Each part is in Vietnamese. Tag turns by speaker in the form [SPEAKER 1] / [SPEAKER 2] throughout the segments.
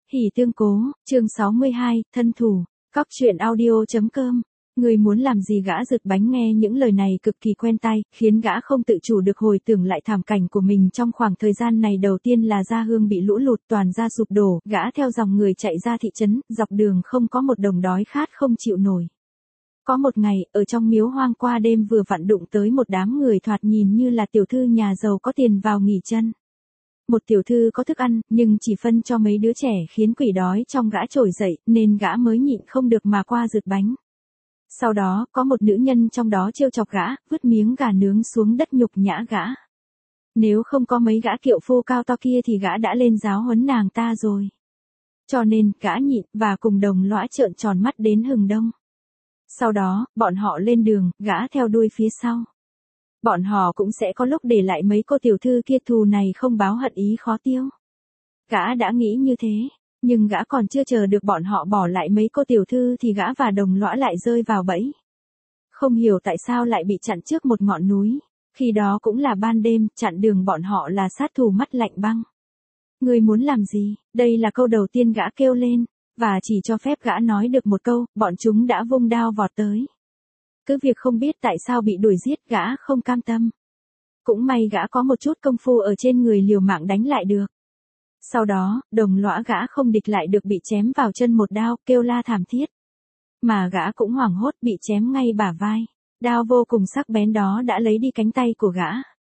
[SPEAKER 1] Hỉ tương cố, chương 62, thân thủ, cóc truyện audio.com. Người muốn làm gì? Gã rực bánh nghe những lời này cực kỳ quen tai, khiến gã không tự chủ được hồi tưởng lại thảm cảnh của mình trong khoảng thời gian này. Đầu tiên là Gia Hương bị lũ lụt toàn ra sụp đổ, gã theo dòng người chạy ra thị trấn, dọc đường không có một đồng đói khát không chịu nổi. Có một ngày, ở trong miếu hoang qua đêm vừa vặn đụng tới một đám người thoạt nhìn như là tiểu thư nhà giàu có tiền vào nghỉ chân. Một tiểu thư có thức ăn, nhưng chỉ phân cho mấy đứa trẻ khiến quỷ đói trong gã trỗi dậy, nên gã mới nhịn không được mà qua rượt bánh. Sau đó, có một nữ nhân trong đó trêu chọc gã, vứt miếng gà nướng xuống đất nhục nhã gã. Nếu không có mấy gã kiệu phu cao to kia thì gã đã lên giáo huấn nàng ta rồi. Cho nên, gã nhịn, và cùng đồng lõa trợn tròn mắt đến hừng đông. Sau đó, bọn họ lên đường, gã theo đuôi phía sau. Bọn họ cũng sẽ có lúc để lại mấy cô tiểu thư kia, thù này không báo hận ý khó tiêu. Gã đã nghĩ như thế, nhưng gã còn chưa chờ được bọn họ bỏ lại mấy cô tiểu thư thì gã và đồng lõa lại rơi vào bẫy. Không hiểu tại sao lại bị chặn trước một ngọn núi, khi đó cũng là ban đêm, chặn đường bọn họ là sát thủ mắt lạnh băng. Ngươi muốn làm gì? Đây là câu đầu tiên gã kêu lên, và chỉ cho phép gã nói được một câu, bọn chúng đã vung đao vọt tới. Cứ việc không biết tại sao bị đuổi giết, gã không cam tâm. Cũng may gã có một chút công phu ở trên người, liều mạng đánh lại được. Sau đó, đồng lõa gã không địch lại được, bị chém vào chân một đao, kêu la thảm thiết. Mà gã cũng hoảng hốt, bị chém ngay bả vai. Đao vô cùng sắc bén đó đã lấy đi cánh tay của gã.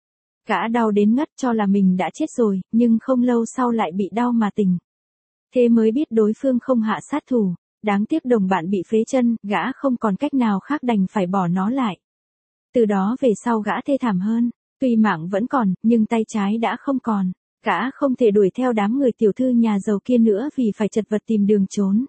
[SPEAKER 1] Gã đau đến ngất, cho là mình đã chết rồi, nhưng không lâu sau lại bị đau mà tỉnh. Thế mới biết đối phương không hạ sát thủ. Đáng tiếc đồng bạn bị phế chân, gã không còn cách nào khác đành phải bỏ nó lại. Từ đó về sau gã thê thảm hơn, tuy mạng vẫn còn, nhưng tay trái đã không còn. Gã không thể đuổi theo đám người tiểu thư nhà giàu kia nữa vì phải chật vật tìm đường trốn.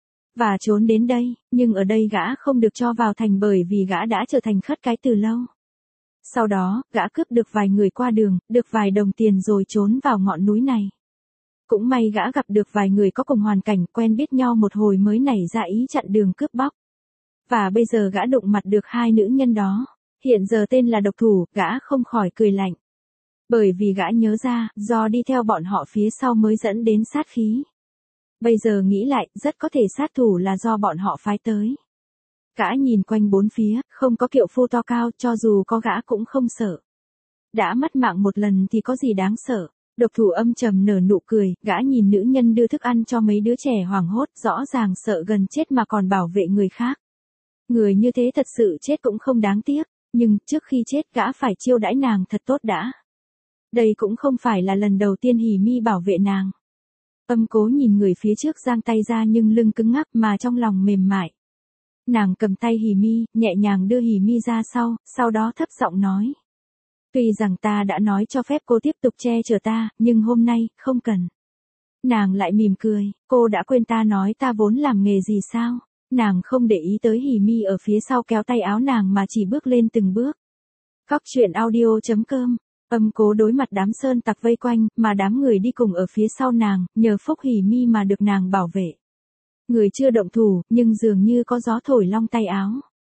[SPEAKER 1] Và trốn đến đây, nhưng ở đây gã không được cho vào thành bởi vì gã đã trở thành khất cái từ lâu. Sau đó, gã cướp được vài người qua đường, được vài đồng tiền rồi trốn vào ngọn núi này. Cũng may gã gặp được vài người có cùng hoàn cảnh, quen biết nhau một hồi mới nảy ra ý chặn đường cướp bóc. Và bây giờ gã đụng mặt được hai nữ nhân đó, hiện giờ tên là độc thủ, gã không khỏi cười lạnh. Bởi vì gã nhớ ra, do đi theo bọn họ phía sau mới dẫn đến sát khí. Bây giờ nghĩ lại, rất có thể sát thủ là do bọn họ phái tới. Gã nhìn quanh bốn phía, không có kiệu phu to cao, cho dù có gã cũng không sợ. Đã mất mạng một lần thì có gì đáng sợ. Độc thủ âm trầm nở nụ cười, gã nhìn nữ nhân đưa thức ăn cho mấy đứa trẻ hoảng hốt, rõ ràng sợ gần chết mà còn bảo vệ người khác. Người như thế thật sự chết cũng không đáng tiếc, nhưng trước khi chết gã phải chiêu đãi nàng thật tốt đã. Đây cũng không phải là lần đầu tiên Hỉ Mi bảo vệ nàng. Âm Cố nhìn người phía trước giang tay ra nhưng lưng cứng ngắc mà trong lòng mềm mại. Nàng cầm tay Hỉ Mi, nhẹ nhàng đưa Hỉ Mi ra sau đó thấp giọng nói. Tuy rằng ta đã nói cho phép cô tiếp tục che chở ta, nhưng hôm nay, không cần. Nàng lại mỉm cười, cô đã quên ta nói ta vốn làm nghề gì sao? Nàng không để ý tới Hỉ Mi ở phía sau kéo tay áo nàng mà chỉ bước lên từng bước. Cóc truyện audio.com. Âm Cố đối mặt đám sơn tặc vây quanh, mà đám người đi cùng ở phía sau nàng, nhờ phúc Hỉ Mi mà được nàng bảo vệ. Người chưa động thủ, nhưng dường như có gió thổi long tay áo.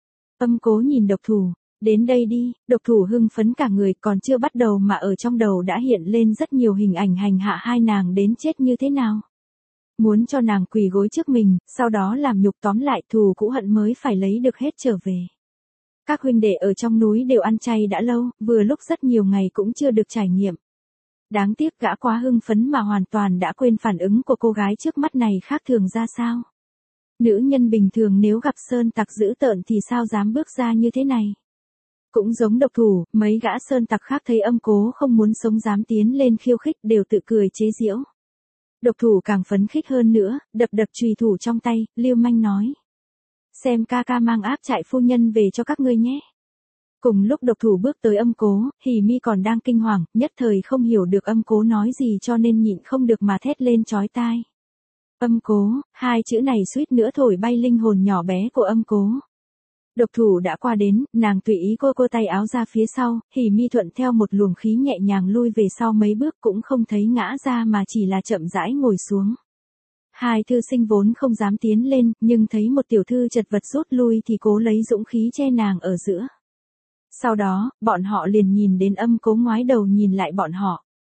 [SPEAKER 1] Âm Cố nhìn độc thủ. Đến đây đi, độc thủ hưng phấn cả người, còn chưa bắt đầu mà ở trong đầu đã hiện lên rất nhiều hình ảnh hành hạ hai nàng đến chết như thế nào. Muốn cho nàng quỳ gối trước mình, sau đó làm nhục, tóm lại thù cũ hận mới phải lấy được hết trở về. Các huynh đệ ở trong núi đều ăn chay đã lâu, vừa lúc rất nhiều ngày cũng chưa được trải nghiệm. Đáng tiếc gã quá hưng phấn mà hoàn toàn đã quên phản ứng của cô gái trước mắt này khác thường ra sao. Nữ nhân bình thường nếu gặp sơn tặc dữ tợn thì sao dám bước ra như thế này. Cũng giống độc thủ, mấy gã sơn tặc khác thấy Âm Cố không muốn sống dám tiến lên khiêu khích, đều tự cười chế giễu. Độc thủ càng phấn khích hơn nữa, đập chùy thủ trong tay, lưu manh nói. Xem ca ca mang áp trại phu nhân về cho các ngươi nhé. Cùng lúc độc thủ bước tới Âm Cố, Hỉ Mi còn đang kinh hoàng, nhất thời không hiểu được Âm Cố nói gì cho nên nhịn không được mà thét lên chói tai. Âm Cố, hai chữ này suýt nữa thổi bay linh hồn nhỏ bé của Âm Cố. Độc thủ đã qua đến, nàng tùy ý cô tay áo ra phía sau, Hỉ Mi thuận theo một luồng khí nhẹ nhàng lui về sau mấy bước, cũng không thấy ngã ra mà chỉ là chậm rãi ngồi xuống. Hai thư sinh vốn không dám tiến lên, nhưng thấy một tiểu thư chật vật rút lui thì cố lấy dũng khí che nàng ở giữa. Sau đó, bọn họ liền nhìn đến Âm Cố ngoái đầu nhìn lại bọn họ.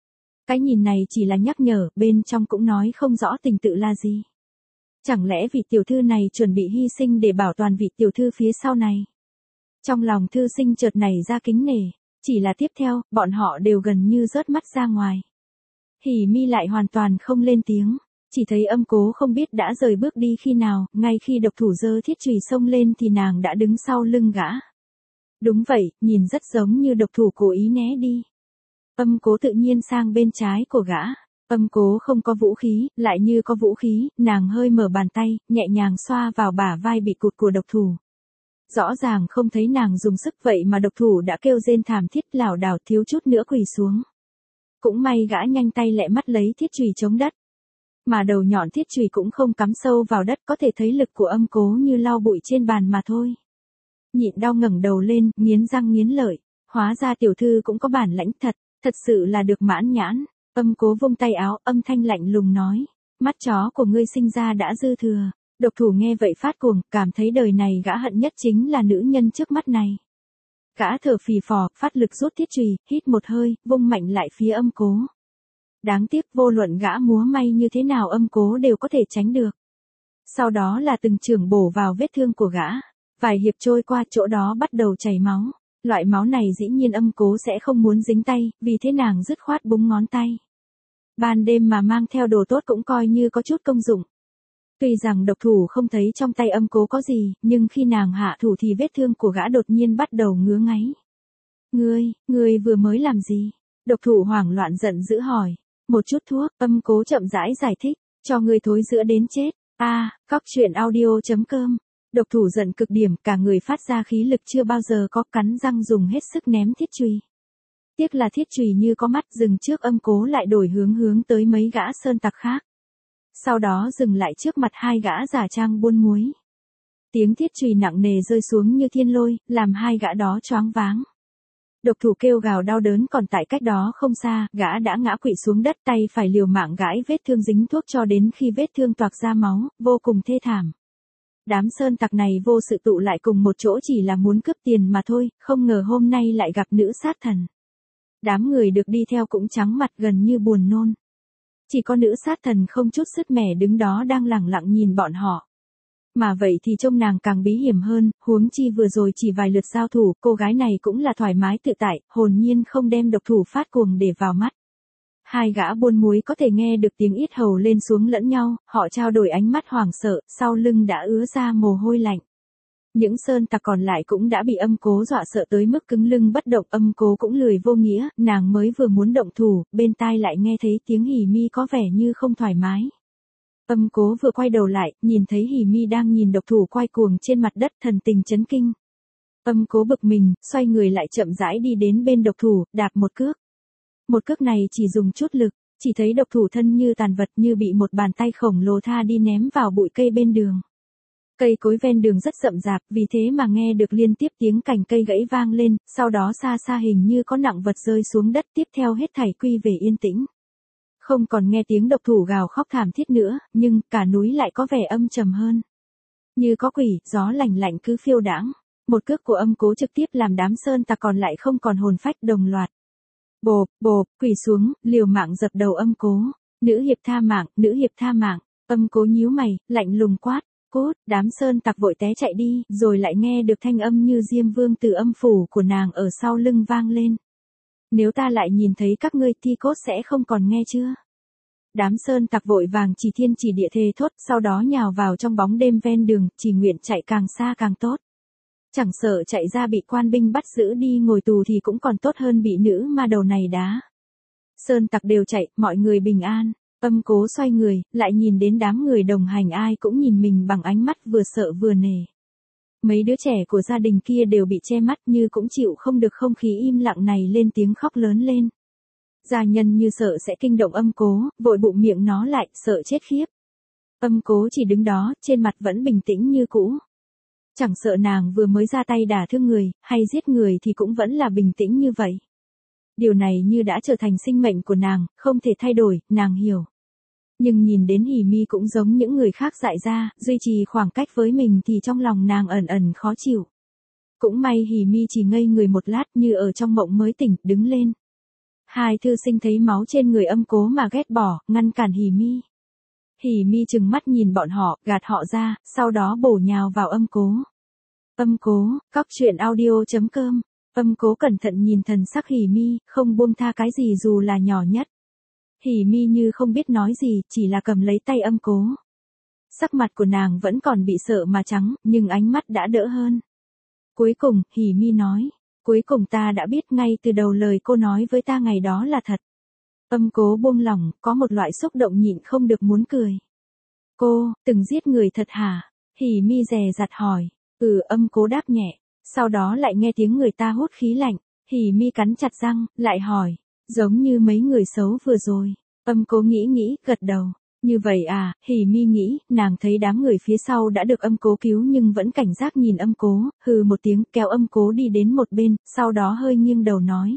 [SPEAKER 1] Cái nhìn này chỉ là nhắc nhở, bên trong cũng nói không rõ tình tự là gì. Chẳng lẽ vị tiểu thư này chuẩn bị hy sinh để bảo toàn vị tiểu thư phía sau này? Trong lòng thư sinh chợt nảy ra kính nể, chỉ là tiếp theo, bọn họ đều gần như rớt mắt ra ngoài. Hỉ Mi lại hoàn toàn không lên tiếng, chỉ thấy Âm Cố không biết đã rời bước đi khi nào, ngay khi độc thủ giơ thiết chùy xông lên thì nàng đã đứng sau lưng gã. Đúng vậy, nhìn rất giống như độc thủ cố ý né đi. Âm Cố tự nhiên sang bên trái của gã. Âm Cố không có vũ khí, lại như có vũ khí, nàng hơi mở bàn tay, nhẹ nhàng xoa vào bả vai bị cụt của độc thủ. Rõ ràng không thấy nàng dùng sức vậy mà độc thủ đã kêu rên thảm thiết lảo đảo thiếu chút nữa quỳ xuống. Cũng may gã nhanh tay lẹ mắt lấy thiết chùy chống đất. Mà đầu nhọn thiết chùy cũng không cắm sâu vào đất, có thể thấy lực của Âm Cố như lau bụi trên bàn mà thôi. Nhịn đau ngẩng đầu lên, nghiến răng nghiến lợi, hóa ra tiểu thư cũng có bản lãnh thật sự là được mãn nhãn. Âm Cố vung tay áo, âm thanh lạnh lùng nói, mắt chó của ngươi sinh ra đã dư thừa. Độc thủ nghe vậy phát cuồng, cảm thấy đời này gã hận nhất chính là nữ nhân trước mắt này. Gã thở phì phò, phát lực rút thiết chùy, hít một hơi, vung mạnh lại phía Âm Cố. Đáng tiếc vô luận gã múa may như thế nào Âm Cố đều có thể tránh được. Sau đó là từng chưởng bổ vào vết thương của gã. Vài hiệp trôi qua, chỗ đó bắt đầu chảy máu. Loại máu này dĩ nhiên Âm Cố sẽ không muốn dính tay, vì thế nàng dứt khoát búng ngón tay. Ban đêm mà mang theo đồ tốt cũng coi như có chút công dụng. Tuy rằng độc thủ không thấy trong tay Âm Cố có gì, nhưng khi nàng hạ thủ thì vết thương của gã đột nhiên bắt đầu ngứa ngáy. Ngươi vừa mới làm gì? Độc thủ hoảng loạn giận dữ hỏi. Một chút thuốc, Âm Cố chậm rãi giải thích, cho ngươi thối giữa đến chết. Cóc truyện audio.com. Độc thủ giận cực điểm, cả người phát ra khí lực chưa bao giờ có, cắn răng dùng hết sức ném thiết chùy. Tiếc là thiết chùy như có mắt, dừng trước Âm Cố lại đổi hướng tới mấy gã sơn tặc khác. Sau đó dừng lại trước mặt hai gã giả trang buôn muối. Tiếng thiết chùy nặng nề rơi xuống như thiên lôi, làm hai gã đó choáng váng. Độc thủ kêu gào đau đớn, còn tại cách đó không xa, gã đã ngã quỵ xuống đất, tay phải liều mạng gãi vết thương dính thuốc cho đến khi vết thương toạc ra máu, vô cùng thê thảm. Đám sơn tặc này vô sự tụ lại cùng một chỗ chỉ là muốn cướp tiền mà thôi, không ngờ hôm nay lại gặp nữ sát thần. Đám người được đi theo cũng trắng mặt gần như buồn nôn. Chỉ có nữ sát thần không chút sứt mẻ đứng đó đang lẳng lặng nhìn bọn họ. Mà vậy thì trông nàng càng bí hiểm hơn, huống chi vừa rồi chỉ vài lượt giao thủ, cô gái này cũng là thoải mái tự tại, hồn nhiên không đem độc thủ phát cuồng để vào mắt. Hai gã buôn muối có thể nghe được tiếng yết hầu lên xuống lẫn nhau, họ trao đổi ánh mắt hoảng sợ, sau lưng đã ứa ra mồ hôi lạnh. Những sơn tặc còn lại cũng đã bị Âm Cố dọa sợ tới mức cứng lưng bất động. Âm Cố cũng lười vô nghĩa, nàng mới vừa muốn động thủ, bên tai lại nghe thấy tiếng Hỉ Mi có vẻ như không thoải mái. Âm Cố vừa quay đầu lại, nhìn thấy Hỉ Mi đang nhìn độc thủ quay cuồng trên mặt đất, thần tình chấn kinh. Âm Cố bực mình, xoay người lại chậm rãi đi đến bên độc thủ, đạp một cước. Một cước này chỉ dùng chút lực, chỉ thấy độc thủ thân như tàn vật, như bị một bàn tay khổng lồ tha đi ném vào bụi cây bên đường. Cây cối ven đường rất rậm rạp, vì thế mà nghe được liên tiếp tiếng cành cây gãy vang lên, sau đó xa xa hình như có nặng vật rơi xuống đất, tiếp theo hết thảy quy về yên tĩnh. Không còn nghe tiếng độc thủ gào khóc thảm thiết nữa, nhưng cả núi lại có vẻ âm trầm hơn. Như có quỷ, gió lạnh lạnh cứ phiêu đãng. Một cước của Âm Cố trực tiếp làm đám sơn tặc còn lại không còn hồn phách, đồng loạt bộp, quỳ xuống, liều mạng dập đầu Âm Cố. Nữ hiệp tha mạng, nữ hiệp tha mạng. Âm Cố nhíu mày, lạnh lùng quát, cút. Đám sơn tặc vội té chạy đi, rồi lại nghe được thanh âm như diêm vương từ âm phủ của nàng ở sau lưng vang lên. Nếu ta lại nhìn thấy các ngươi thì cốt sẽ không còn, nghe chưa? Đám sơn tặc vội vàng chỉ thiên chỉ địa thề thốt, sau đó nhào vào trong bóng đêm ven đường, chỉ nguyện chạy càng xa càng tốt. Chẳng sợ chạy ra bị quan binh bắt giữ đi ngồi tù thì cũng còn tốt hơn bị nữ ma đầu này đá. Sơn tặc đều chạy, mọi người bình an. Âm Cố xoay người, lại nhìn đến đám người đồng hành, ai cũng nhìn mình bằng ánh mắt vừa sợ vừa nể. Mấy đứa trẻ của gia đình kia đều bị che mắt, như cũng chịu không được không khí im lặng này, lên tiếng khóc lớn lên. Gia nhân như sợ sẽ kinh động Âm Cố, vội bụng miệng nó lại, sợ chết khiếp. Âm Cố chỉ đứng đó, trên mặt vẫn bình tĩnh như cũ. Chẳng sợ nàng vừa mới ra tay đả thương người, hay giết người thì cũng vẫn là bình tĩnh như vậy. Điều này như đã trở thành sinh mệnh của nàng, không thể thay đổi, nàng hiểu. Nhưng nhìn đến Hỉ Mi cũng giống những người khác dại ra, duy trì khoảng cách với mình thì trong lòng nàng ẩn ẩn khó chịu. Cũng may Hỉ Mi chỉ ngây người một lát, như ở trong mộng mới tỉnh, đứng lên. Hai thư sinh thấy máu trên người Âm Cố mà ghét bỏ, ngăn cản Hỉ Mi. Hỉ Mi trừng mắt nhìn bọn họ, gạt họ ra, sau đó bổ nhào vào Âm Cố. Âm Cố, cóc truyện audio.com. Âm Cố cẩn thận nhìn thần sắc Hỉ Mi, không buông tha cái gì dù là nhỏ nhất. Hỉ Mi như không biết nói gì, chỉ là cầm lấy tay Âm Cố. Sắc mặt của nàng vẫn còn bị sợ mà trắng, nhưng ánh mắt đã đỡ hơn. Cuối cùng, Hỉ Mi nói, cuối cùng ta đã biết ngay từ đầu lời cô nói với ta ngày đó là thật. Âm Cố buông lỏng, có một loại xúc động nhịn không được muốn cười. Cô, từng giết người thật hả? Hỉ Mi dè dặt hỏi. Âm Cố đáp nhẹ. Sau đó lại nghe tiếng người ta hút khí lạnh. Hỉ Mi cắn chặt răng, lại hỏi. Giống như mấy người xấu vừa rồi. Âm Cố nghĩ, gật đầu. Như vậy à, Hỉ Mi nghĩ, nàng thấy đám người phía sau đã được Âm Cố cứu nhưng vẫn cảnh giác nhìn Âm Cố, hừ một tiếng kéo Âm Cố đi đến một bên, sau đó hơi nghiêng đầu nói.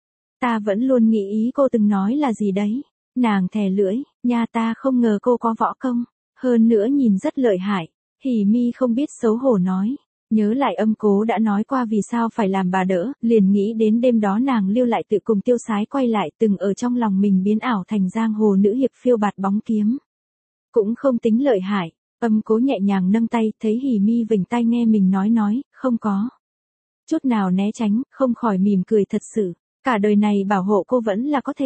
[SPEAKER 1] Ta vẫn luôn nghĩ ý cô từng nói là gì đấy. Nàng thè lưỡi, nha ta không ngờ cô có võ công, hơn nữa nhìn rất lợi hại. Hỉ Mi không biết xấu hổ nói. Nhớ lại Âm Cố đã nói qua vì sao phải làm bà đỡ, liền nghĩ đến đêm đó nàng lưu lại tự cùng Tiêu Sái quay lại từng ở trong lòng mình biến ảo thành giang hồ nữ hiệp phiêu bạt bóng kiếm. Cũng không tính lợi hại, Âm Cố nhẹ nhàng nâng tay, thấy Hỉ Mi vểnh tai nghe mình nói, không có. Chút nào né tránh, không khỏi mỉm cười thật sự, cả đời này bảo hộ cô vẫn là có thể.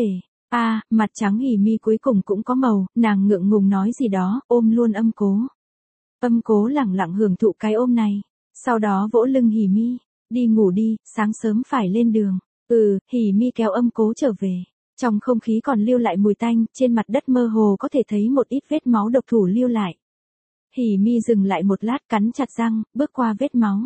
[SPEAKER 1] Mặt trắng Hỉ Mi cuối cùng cũng có màu, nàng ngượng ngùng nói gì đó, ôm luôn Âm Cố. Âm Cố lẳng lặng hưởng thụ cái ôm này. Sau đó vỗ lưng Hỉ Mi, đi ngủ đi, sáng sớm phải lên đường. Hỉ Mi kéo Âm Cố trở về. Trong không khí còn lưu lại mùi tanh, trên mặt đất mơ hồ có thể thấy một ít vết máu độc thủ lưu lại. Hỉ Mi dừng lại một lát cắn chặt răng, bước qua vết máu.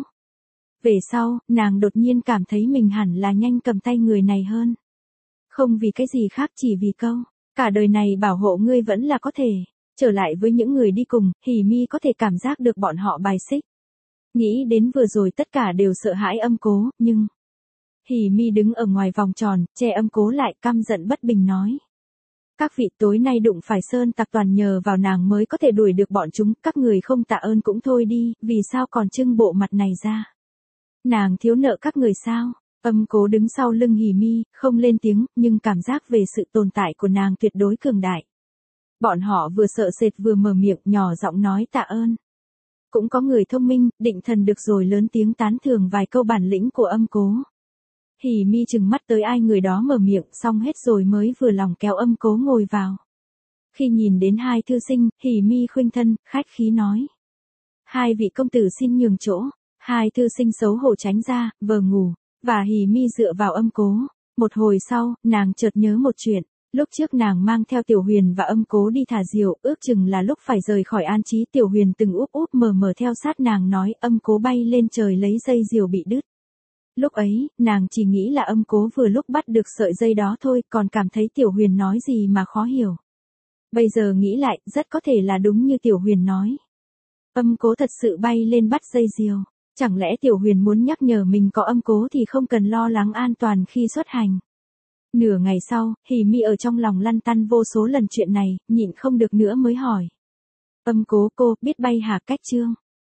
[SPEAKER 1] Về sau, nàng đột nhiên cảm thấy mình hẳn là nhanh cầm tay người này hơn. Không vì cái gì khác chỉ vì câu, cả đời này bảo hộ ngươi vẫn là có thể. Trở lại với những người đi cùng, Hỉ Mi có thể cảm giác được bọn họ bài xích. Nghĩ đến vừa rồi tất cả đều sợ hãi Âm Cố, nhưng... Hỉ Mi đứng ở ngoài vòng tròn, che Âm Cố lại căm giận bất bình nói. Các vị tối nay đụng phải sơn tặc toàn nhờ vào nàng mới có thể đuổi được bọn chúng, các người không tạ ơn cũng thôi đi, vì sao còn trưng bộ mặt này ra? Nàng thiếu nợ các người sao? Âm Cố đứng sau lưng Hỉ Mi, không lên tiếng, nhưng cảm giác về sự tồn tại của nàng tuyệt đối cường đại. Bọn họ vừa sợ sệt vừa mở miệng nhỏ giọng nói tạ ơn. Cũng có người thông minh, định thần được rồi lớn tiếng tán thưởng vài câu bản lĩnh của Âm Cố. Hỉ Mi chừng mắt tới ai người đó mở miệng xong hết rồi mới vừa lòng kéo Âm Cố ngồi vào. Khi nhìn đến hai thư sinh, Hỉ Mi khuynh thân, khách khí nói. Hai vị công tử xin nhường chỗ. Hai thư sinh xấu hổ tránh ra, vờ ngủ, và Hỉ Mi dựa vào Âm Cố. Một hồi sau, nàng chợt nhớ một chuyện. Lúc trước nàng mang theo Tiểu Huyền và Âm Cố đi thả diều, ước chừng là lúc phải rời khỏi An Trí, Tiểu Huyền từng úp úp mờ mờ theo sát nàng nói, Âm Cố bay lên trời lấy dây diều bị đứt. Lúc ấy, nàng chỉ nghĩ là Âm Cố vừa lúc bắt được sợi dây đó thôi, còn cảm thấy Tiểu Huyền nói gì mà khó hiểu. Bây giờ nghĩ lại, rất có thể là đúng như Tiểu Huyền nói. Âm Cố thật sự bay lên bắt dây diều. Chẳng lẽ Tiểu Huyền muốn nhắc nhở mình có Âm Cố thì không cần lo lắng an toàn khi xuất hành. Nửa ngày sau, Hỉ Mi ở trong lòng lăn tăn vô số lần chuyện này, nhịn không được nữa mới hỏi. Âm Cố, cô biết bay hả? Cách chương